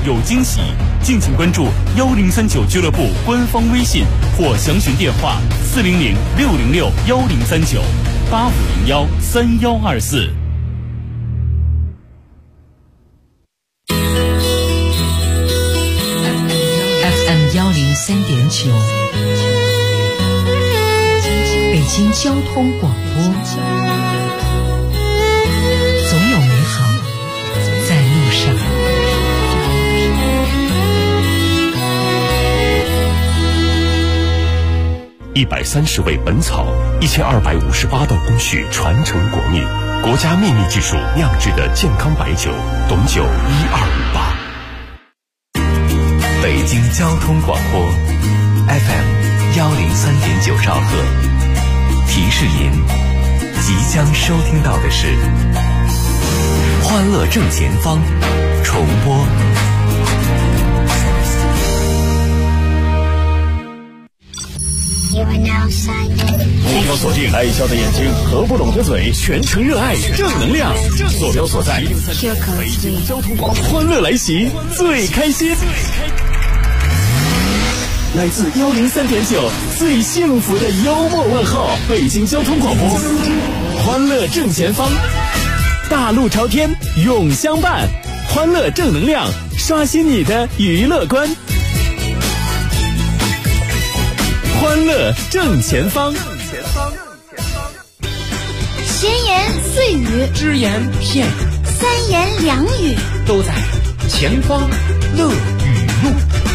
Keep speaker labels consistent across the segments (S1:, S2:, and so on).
S1: 有惊喜。敬请关注1039俱乐部官方微信或详询电话400-606-10398501-3124。
S2: FM103.9，北京交通广播，总有美好在路上。
S3: 130味本草，1258道工序传承国秘，国家秘密技术酿制的健康白酒，董酒1258。
S4: 北京交通广播 FM103.9兆赫，提示您即将收听到的是《欢乐正前方》重播。
S5: 目标锁定爱笑的眼睛，合不拢的嘴，全程热爱正能量。坐标所在103北京交通广播，欢乐来袭，最开心。来自103.9最幸福的幽默问候，北京交通广播，欢乐正前方，大路朝天永相伴，欢乐正能量，刷新你的娱乐观。欢乐正前方，
S6: 闲言碎语，
S7: 只言片语，
S6: 三言两语，
S7: 都在前方乐语录。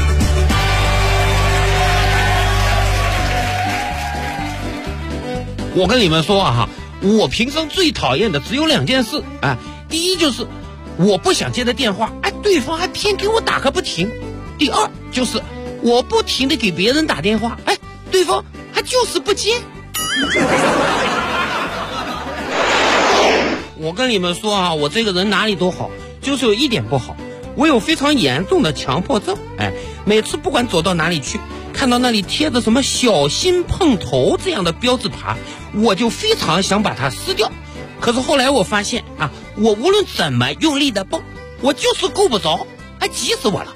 S7: 我跟你们说啊，我平生最讨厌的只有2件事啊。第一就是我不想接的电话，对方还偏给我打个不停。第二就是我不停的给别人打电话，对方还就是不接。我跟你们说啊，我这个人哪里都好，就是有一点不好，我有非常严重的强迫症。每次不管走到哪里去，看到那里贴着什么小心碰头这样的标志牌，我就非常想把它撕掉。可是后来我发现啊，我无论怎么用力的蹦，我就是够不着，急死我了。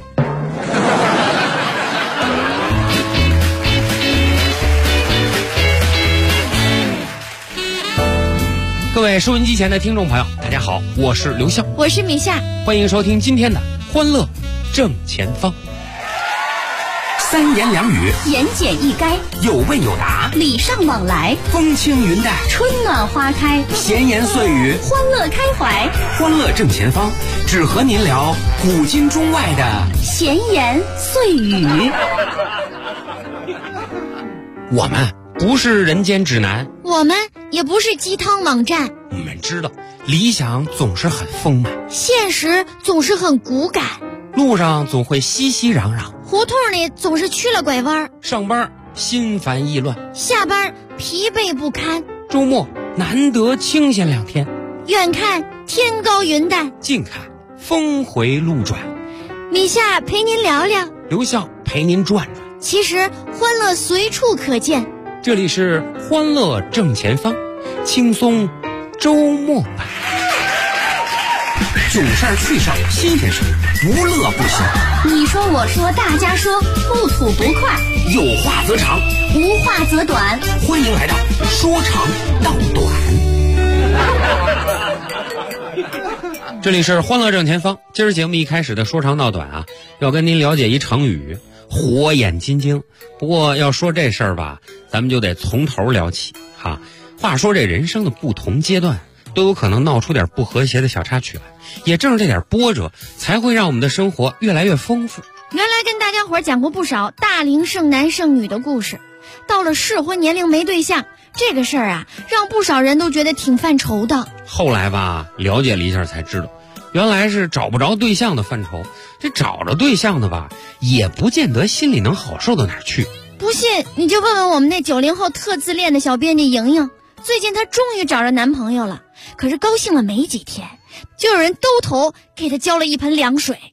S7: 各位收音机前的听众朋友，大家好，我是刘笑，
S6: 我是米夏，
S7: 欢迎收听今天的欢乐正前方。
S4: 三言两语，
S6: 言简意赅，
S4: 有问有答，
S6: 礼尚往来，
S4: 风轻云淡，
S6: 春暖花开，
S4: 闲言碎语，
S6: 欢乐开怀。
S4: 欢乐正前方，只和您聊古今中外的
S6: 闲言碎语。
S7: 我们不是人间指南，
S6: 我们也不是鸡汤网站，
S7: 我们知道理想总是很丰满，
S6: 现实总是很骨感，
S7: 路上总会熙熙攘攘，
S6: 胡同里总是曲了拐弯，
S7: 上班心烦意乱，
S6: 下班疲惫不堪，
S7: 周末难得清闲2天，
S6: 远看天高云淡，
S7: 近看峰回路转。
S6: 米夏陪您聊聊，
S7: 刘笑陪您转转。
S6: 其实欢乐随处可见，
S7: 这里是欢乐正前方，轻松周末版。
S4: 囧事儿趣事儿新鲜事儿，无乐不休。
S6: 你说我说大家说，不吐不快，
S4: 有话则长，
S6: 无话则短。
S4: 欢迎来到说长道短。
S7: 这里是欢乐正前方，今儿节目一开始的说长道短啊，要跟您了解一成语火眼金睛。不过要说这事儿吧，咱们就得从头聊起哈。话说这人生的不同阶段都有可能闹出点不和谐的小插曲来，也正是这点波折才会让我们的生活越来越丰富。
S6: 原来跟大家伙讲过不少大龄剩男剩女的故事，到了适婚年龄没对象这个事儿啊，让不少人都觉得挺犯愁的。
S7: 后来吧，了解了一下才知道，原来是找不着对象的犯愁，这找着对象的吧，也不见得心里能好受到哪儿去。
S6: 不信你就问问我们那90后特自恋的小编辑莹莹，最近她终于找着男朋友了，可是高兴了没几天，就有人兜头给她浇了一盆凉水。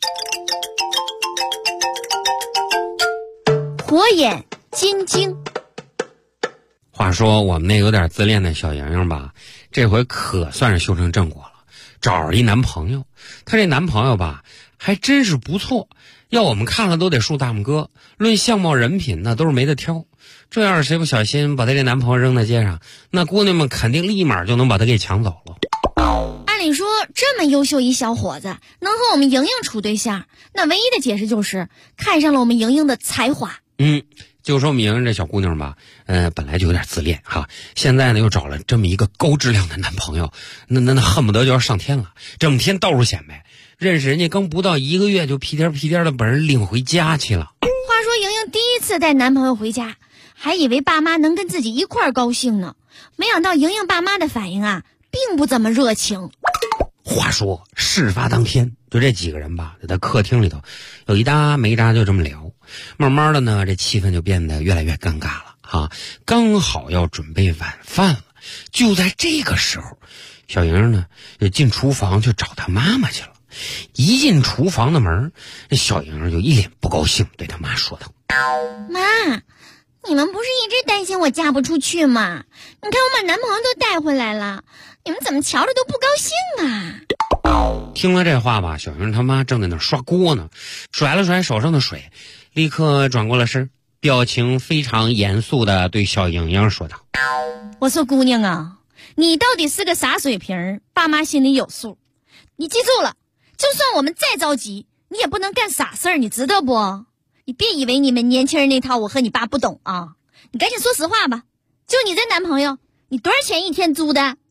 S6: 火眼金睛。
S7: 话说我们那有点自恋的小莹莹吧，这回可算是修成正果了，找着一男朋友。她这男朋友吧， 还真是不错，要我们看了都得竖大拇哥。论相貌人品呢，都是没得挑。这要是谁不小心把她这男朋友扔在街上，那姑娘们肯定立马就能把他给抢走了。
S6: 按理说这么优秀一小伙子能和我们莹莹处对象，那唯一的解释就是看上了我们莹莹的才华。
S7: 就说我们莹莹这小姑娘吧，本来就有点自恋哈，现在呢又找了这么一个高质量的男朋友，那恨不得就要上天了，整天到处显摆。认识人家刚不到1个月，就屁颠屁颠的把人领回家去了。
S6: 话说莹莹第一次带男朋友回家，还以为爸妈能跟自己一块儿高兴呢，没想到莹莹爸妈的反应啊，并不怎么热情。
S7: 话说事发当天，就这几个人吧，在客厅里头有一搭没一搭就这么聊，慢慢的呢，这气氛就变得越来越尴尬了啊。刚好要准备晚饭了，就在这个时候，小莹呢就进厨房去找她妈妈去了。一进厨房的门，这小莹就一脸不高兴，对她妈说道：“
S6: 妈，你们不是一直担心我嫁不出去吗？你看我把男朋友都带回来了，你们怎么瞧着都不高兴啊？”
S7: 听了这话吧，小莹他妈正在那刷锅呢，甩了甩手上的水，立刻转过了身，表情非常严肃地对小莹莹说道：“
S6: 我说姑娘啊，你到底是个啥水平，爸妈心里有数。你记住了，就算我们再着急，你也不能干傻事儿，你知道不？你别以为你们年轻人那套我和你爸不懂啊！你赶紧说实话吧，就你这男朋友，你多少钱一天租的？”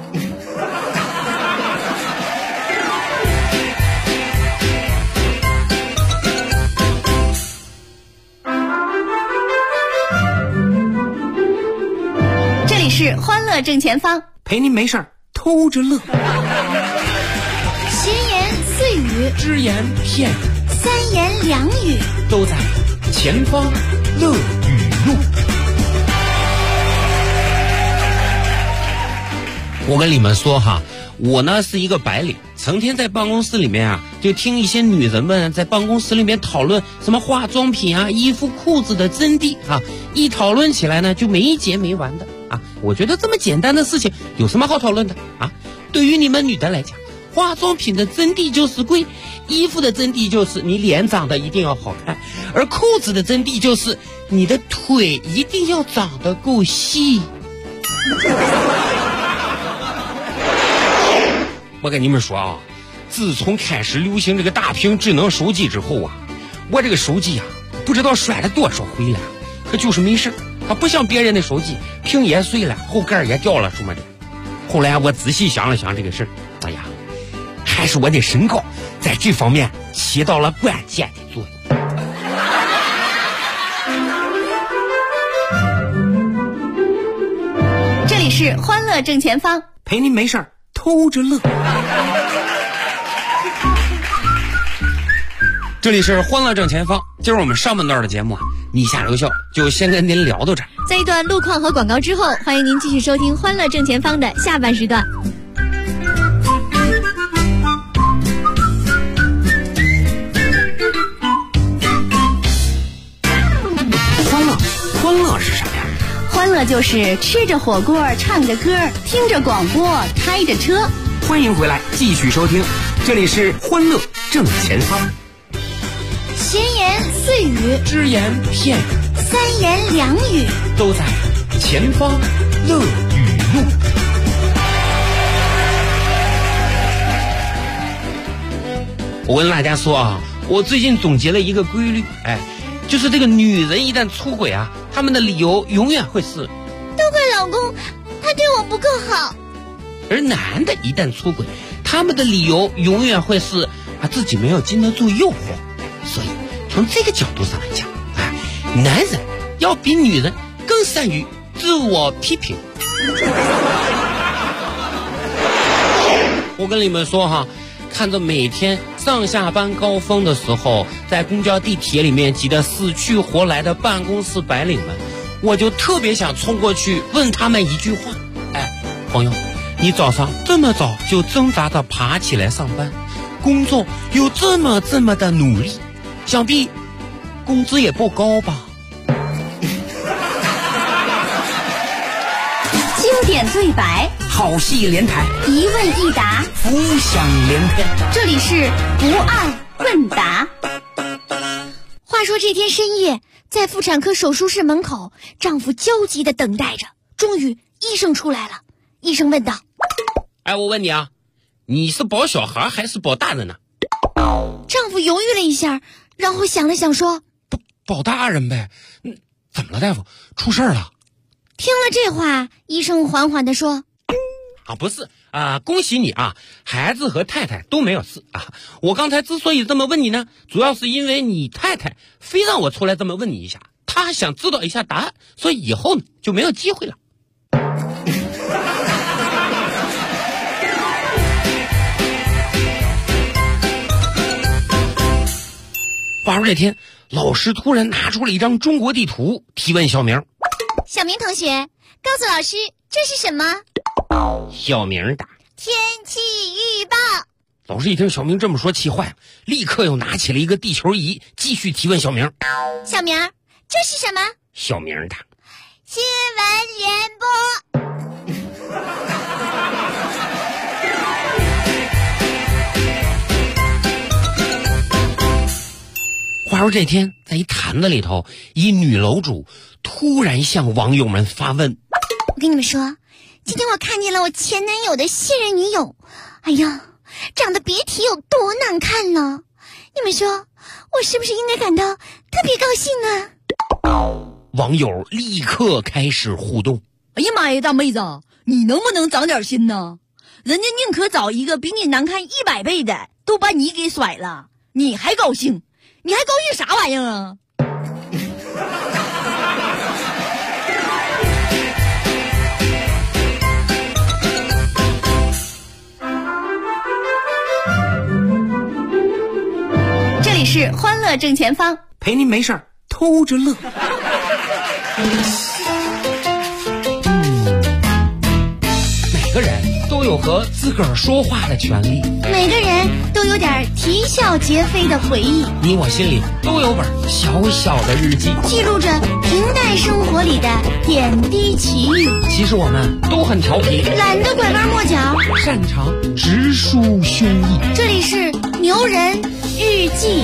S6: 这里是欢乐正前方，
S8: 陪您没事偷着乐。
S6: 闲言碎语，
S7: 只言片语，
S6: 三言两语，
S7: 都在前方乐语录。我跟你们说哈，我呢是一个白领，成天在办公室里面啊，就听一些女人们在办公室里面讨论什么化妆品啊、衣服、裤子的真谛啊，一讨论起来呢就没结没完的啊。我觉得这么简单的事情有什么好讨论的啊？对于你们女的来讲，化妆品的真谛就是贵，衣服的真谛就是你脸长得一定要好看，而裤子的真谛就是你的腿一定要长得够细。我跟你们说啊，自从开始流行这个大屏智能手机之后啊，我这个手机啊不知道摔了多少回了，可就是没事，它不像别人的手机屏也碎了，后盖也掉了什么的。后来我仔细想了想这个事儿，哎呀，还是我的身高在这方面起到了关键的作用。
S6: 这里是欢乐正前方，
S8: 陪您没事偷着乐。
S7: 这里是欢乐正前方，今儿我们上半段的节目啊，你下留笑就先跟您聊到这儿。
S6: 在一段路况和广告之后，欢迎您继续收听欢乐正前方的下半时段。
S8: 欢乐是什么呀？
S6: 欢乐就是吃着火锅，唱着歌，听着广播，开着车。
S8: 欢迎回来，继续收听，这里是欢乐正前方。
S6: 闲言碎语，
S7: 只言片语，
S6: 三言两语，
S7: 都在前方乐语录。我跟大家说啊，我最近总结了一个规律，就是这个女人一旦出轨啊，她们的理由永远会是
S6: 都怪老公，他对我不够好。
S7: 而男的一旦出轨，他们的理由永远会是自己没有经得住诱惑。所以从这个角度上来讲，男人要比女人更善于自我批评。我跟你们说哈，看着每天上下班高峰的时候，在公交地铁里面挤得死去活来的办公室白领们，我就特别想冲过去问他们一句话：朋友，你早上这么早就挣扎着爬起来上班，工作又这么的努力，想必工资也不高吧？
S6: 经典对白，
S8: 好戏连台，
S6: 一问一答，
S8: 浮想联翩。
S6: 这里是不二问答。话说这天深夜，在妇产科手术室门口，丈夫焦急地等待着。终于，医生出来了。医生问道：
S7: 哎，我问你啊，你是保小孩还是保大人呢？
S6: 丈夫犹豫了一下，然后想了想说：
S7: 保大人呗。怎么了，大夫？出事了？
S6: 听了这话，医生缓缓地说：
S7: 不是啊，恭喜你啊，孩子和太太都没有事啊。我刚才之所以这么问你呢，主要是因为你太太非让我出来这么问你一下，她想知道一下答案，所以以后呢就没有机会了。话说这天，老师突然拿出了一张中国地图，提问小明：
S6: 小明同学，告诉老师这是什么？
S7: 小明答：
S6: 天气预报。
S7: 老师一听小明这么说，气坏了，立刻又拿起了一个地球仪，继续提问小明：
S6: 小明，这是什么？
S7: 小明答：
S6: 新闻联播。
S7: 话说这天，在一坛子里头，一女楼主突然向网友们发问：
S6: 我跟你们说，今天我看见了我前男友的现任女友，哎呀，长得别提有多难看了。你们说，我是不是应该感到特别高兴呢？
S7: 网友立刻开始互动：
S9: 哎呀妈呀，大妹子，你能不能长点心呢？人家宁可找一个比你难看100倍的，都把你给甩了，你还高兴？你还高兴啥玩意儿啊？
S6: 这里是欢乐正前方，
S8: 陪您没事儿偷着乐。
S7: 每个人都有和自个儿说话的权利，
S6: 每个人都有点啼笑皆非的回忆，
S7: 你我心里都有本小小的日记，
S6: 记录着平淡生活里的点滴奇遇。
S7: 其实我们都很调皮，
S6: 懒得拐弯抹角，
S7: 擅长直抒胸臆。
S6: 这里是牛人日记。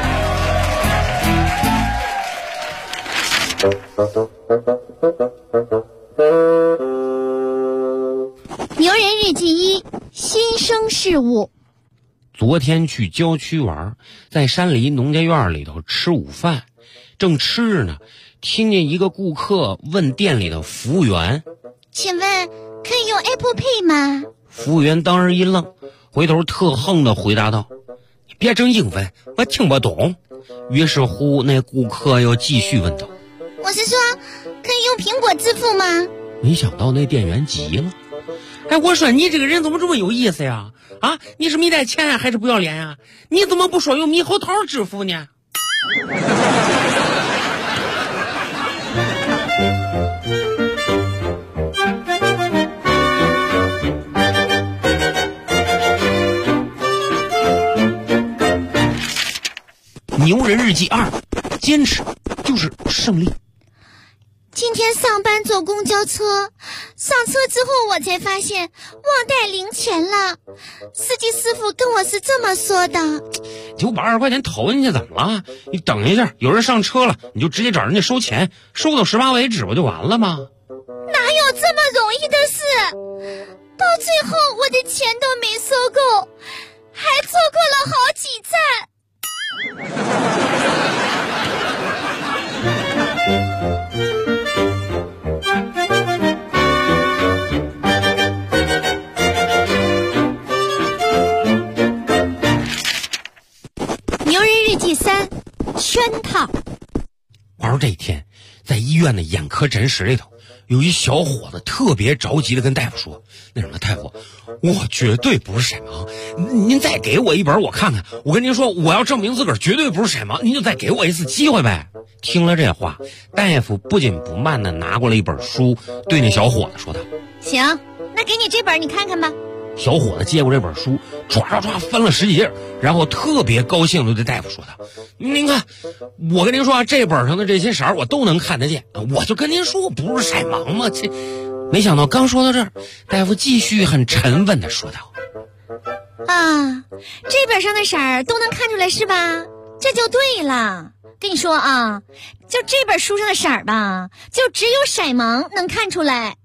S6: 牛人日记1：新生事物。
S7: 昨天去郊区玩，在山里农家院里头吃午饭，正吃着呢，听见一个顾客问店里的服务员：
S6: 请问可以用 Apple Pay 吗？
S7: 服务员当时一愣，回头特横地回答道：你别整英文，我听不懂。于是乎那顾客又继续问道：
S6: 我是说可以用苹果支付吗？
S7: 没想到那店员急了：哎，我说你这个人怎么这么有意思呀？啊，你是没带钱啊，还是不要脸呀？你怎么不说用猕猴桃支付呢？牛人日记2：坚持就是胜利。
S6: 今天上班坐公交车，上车之后我才发现忘带零钱了。司机师傅跟我是这么说的
S7: ：920块钱投进去怎么了？你等一下，有人上车了，你就直接找人家收钱，收到18为止不就完了吗？
S6: 哪有这么容易的事？到最后我的钱都没收够，还错过了好几站。牛人日记3：圈套。
S7: 话说这一天，在医院的眼科诊室里头，有一小伙子特别着急的跟大夫说：那什么，大夫，我绝对不是色盲，您再给我一本我看看。我跟您说，我要证明自个儿绝对不是色盲，您就再给我一次机会呗。听了这话，大夫不紧不慢的拿过来一本书，对那小伙子说道：
S6: 行，那给你这本你看看吧。
S7: 小伙子接过这本书，唰翻了10几页，然后特别高兴地对大夫说道：您看，我跟您说啊，这本上的这些色儿我都能看得见，我就跟您说我不是色盲嘛。没想到刚说到这儿，大夫继续很沉稳地说道：
S6: 啊，这本上的色儿都能看出来是吧？这就对了。跟你说啊，就这本书上的色儿吧，就只有色盲能看出来。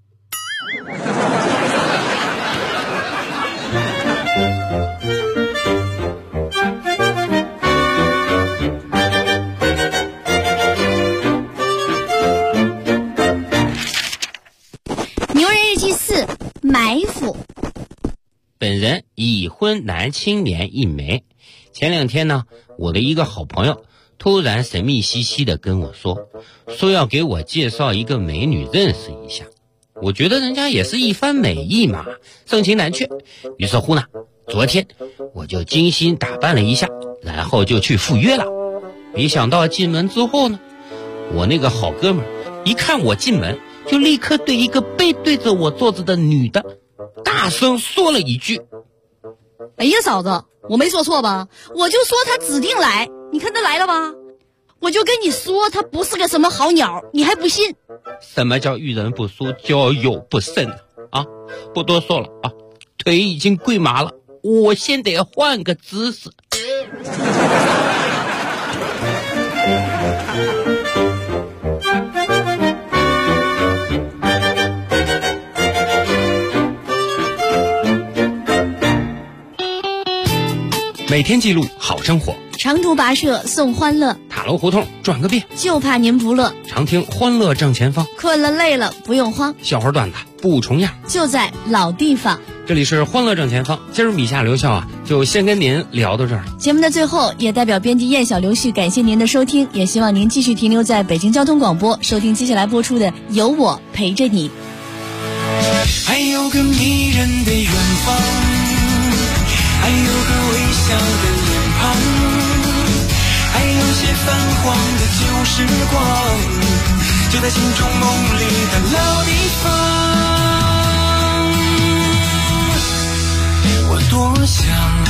S6: 牛人日记4，埋伏。
S7: 本人已婚男青年一枚。前2天呢，我的一个好朋友突然神秘兮兮的跟我说要给我介绍一个美女认识一下。我觉得人家也是一番美意嘛，盛情难却。于是乎呢，昨天我就精心打扮了一下，然后就去赴约了。没想到进门之后呢，我那个好哥们一看我进门，就立刻对一个背对着我坐着的女的大声说了一句：
S9: 哎呀，嫂子，我没说错吧？我就说他指定来，你看他来了吧？我就跟你说他不是个什么好鸟，你还不信？
S7: 什么叫遇人不淑，交友不慎啊？不多说了啊，腿已经跪麻了，我先得换个姿势。每天记录好生活，
S6: 长途跋涉送欢乐，
S7: 塔楼胡同转个遍，
S6: 就怕您不乐。
S7: 常听欢乐正前方，
S6: 困了累了不用慌，
S7: 笑话段子不重样，
S6: 就在老地方。
S7: 这里是欢乐正前方，今儿米夏刘笑啊，就先跟您聊到这儿。
S6: 节目的最后，也代表编辑燕小刘旭感谢您的收听，也希望您继续停留在北京交通广播，收听接下来播出的《有我陪着你》。
S10: 还有个迷人的远方，还有个微笑的脸庞，还有些泛黄的旧时光，就在心中梦里的老地方。我多想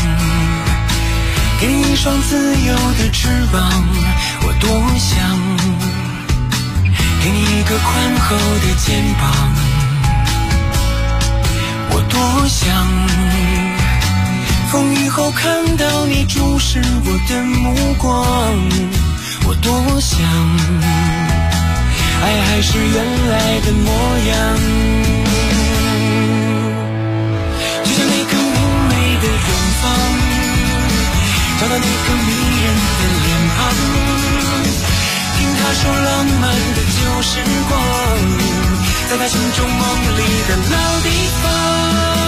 S10: 给你一双自由的翅膀，我多想给你一个宽厚的肩膀，我多想风雨后看到你注视我的目光，我多想爱还是原来的模样，就像那个明媚的远方，找到那个迷人的脸庞，听他说浪漫的旧时光，在他心中梦里的老地方。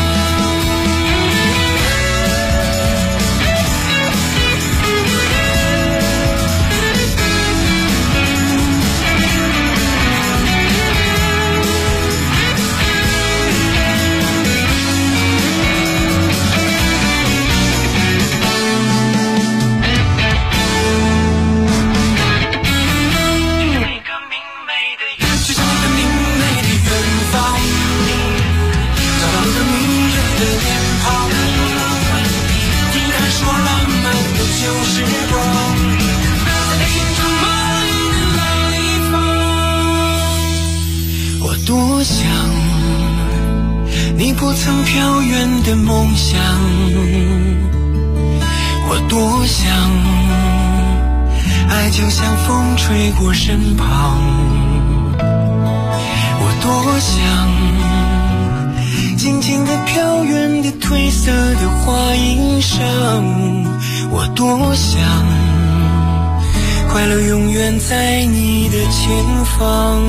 S10: 多想你不曾飘远的梦想，我多想爱就像风吹过身旁，我多想静静地飘远的褪色的花衣裳，我多想快乐永远在你的前方。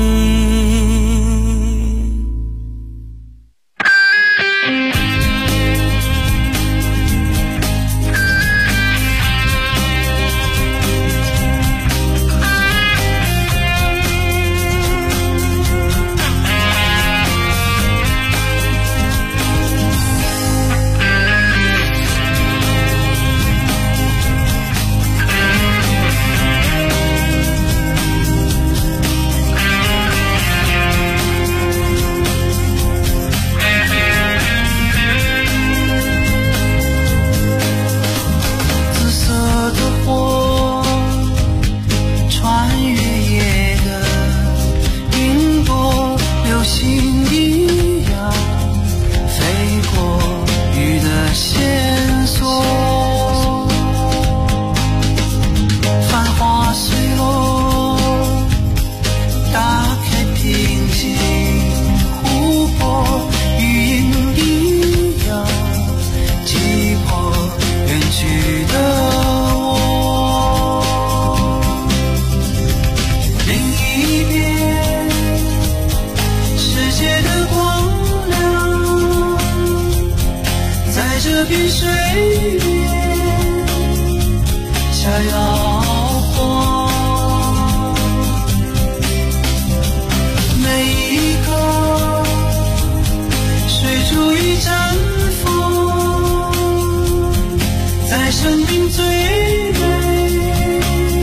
S10: 生命最美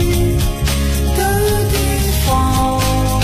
S10: 的地方。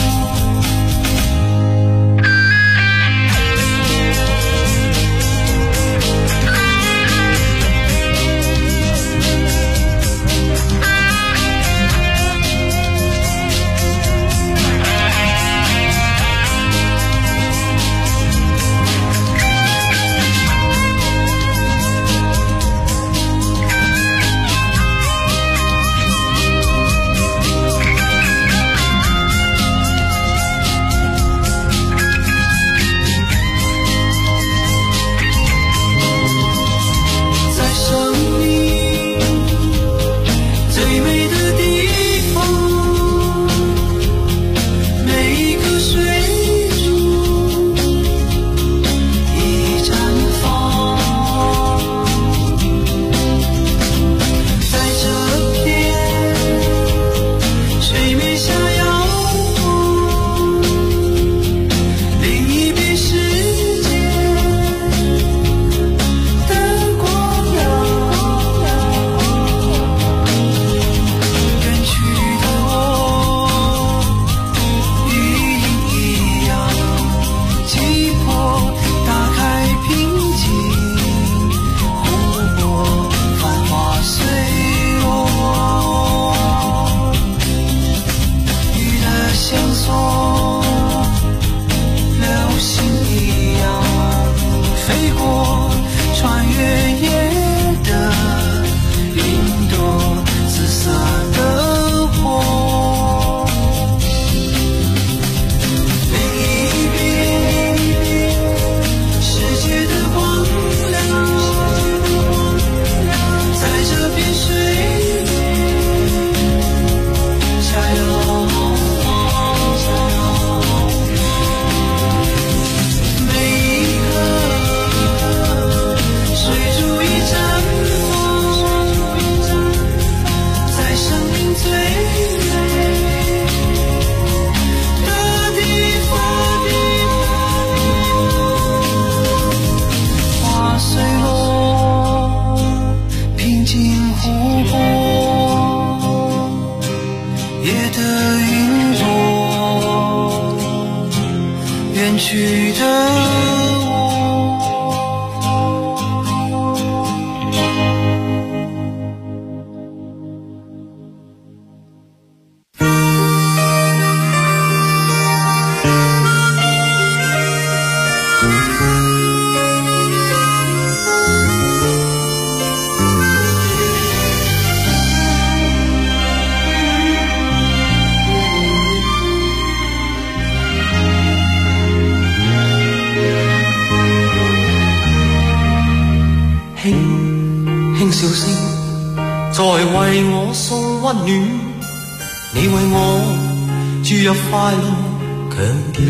S11: 笑聲在為我送溫暖，你為我注入快樂強電。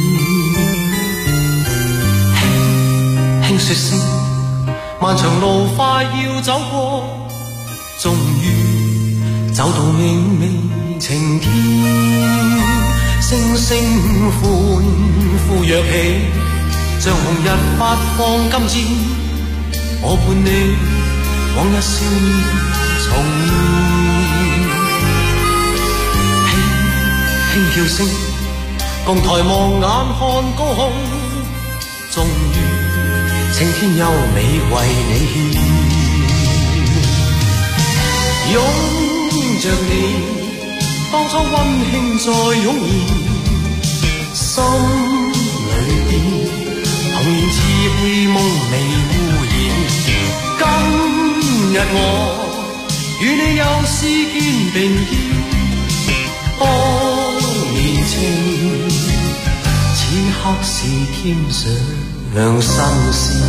S11: 輕輕說聲，漫長路快要走過，終於走到明媚晴天。聲聲歡呼躍起，像紅日發放金箭，我伴你往日少年重現，輕輕叫聲，共抬望眼看高空，終於青天優美為你獻，擁着你，當初溫馨再湧現，心裏邊童年稚氣夢未污染。今日我與你又是肩並肩，當年情此刻是天上新鮮。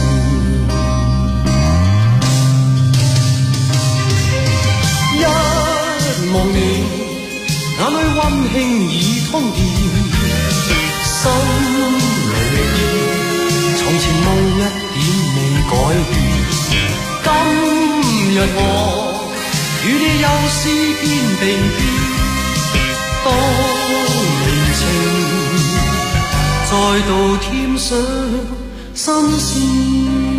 S11: 一望你眼裏溫馨已通電，心裏邊從前夢一點未改變。今日我與你有詩篇並肩，當年情再度添上新鮮。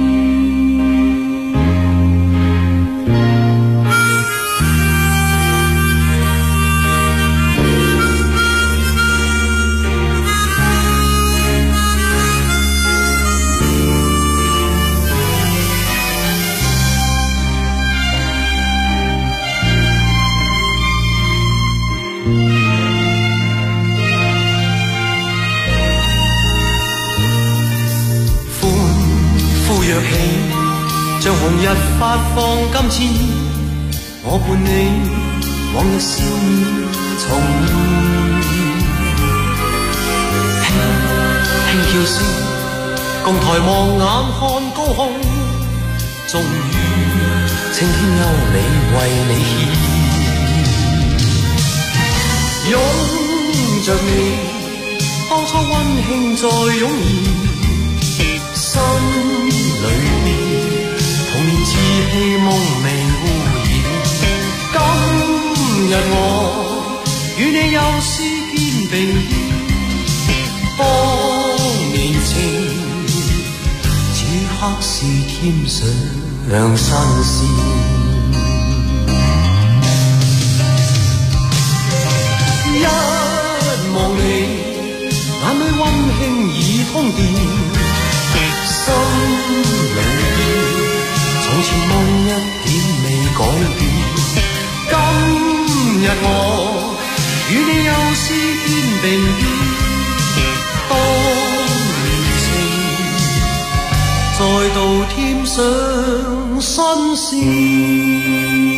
S11: 像紅日發放金箭，我伴你往日笑面重現，輕輕叫聲，共抬望眼看高空，終於青天優美為你獻，擁着你，當初溫馨再湧現，心裏邊童年稚氣夢未污染，今日我與你有詩篇並肩，當年情此刻是添上新鮮。一望你眼裏溫馨已通電，心裏邊從前夢一點未改變，今日我與你有詩篇並肩，當年情再度添上新鮮。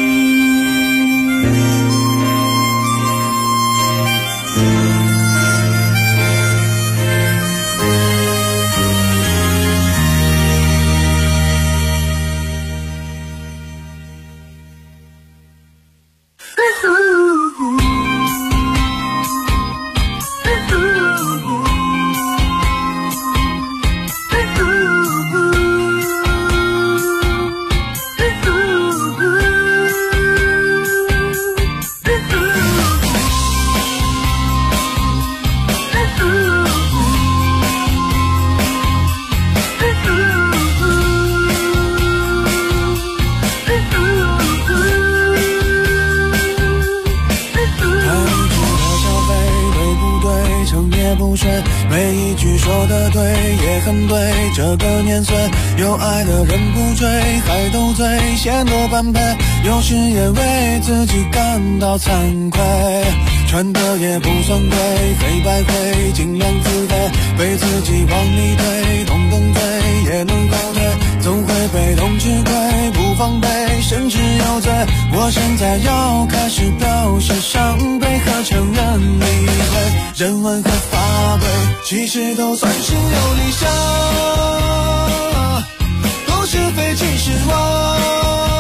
S12: 每一句说得对，也很对。这个年岁，有爱的人不追，还斗嘴，显得般配。有时也为自己感到惭愧，穿的也不算贵，黑白灰，尽量自卑，被自己往里推，动动嘴也能后退，总会被动吃亏，不防备，甚至有罪。我现在要开始表示伤悲和承认理会，人文和法规其实都算是有理想，都是非其实我